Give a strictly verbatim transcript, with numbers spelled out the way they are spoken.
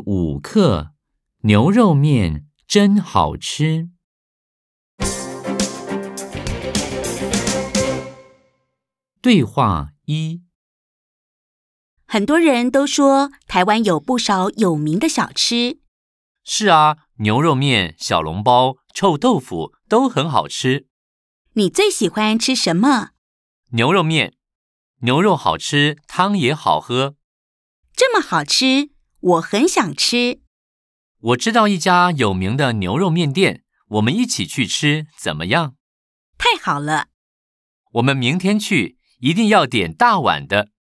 五克，牛肉面真好吃。对话一： 很多人都说台湾有不少有名的小吃。 是啊，牛肉面、小笼包、臭豆腐都很好吃。 你最喜欢吃什么？ 牛肉面，牛肉好吃，汤也好喝。 这么好吃，我很想吃。 我知道一家有名的牛肉面店，我们一起去吃，怎么样？ 太好了！ 我们明天去，一定要点大碗的。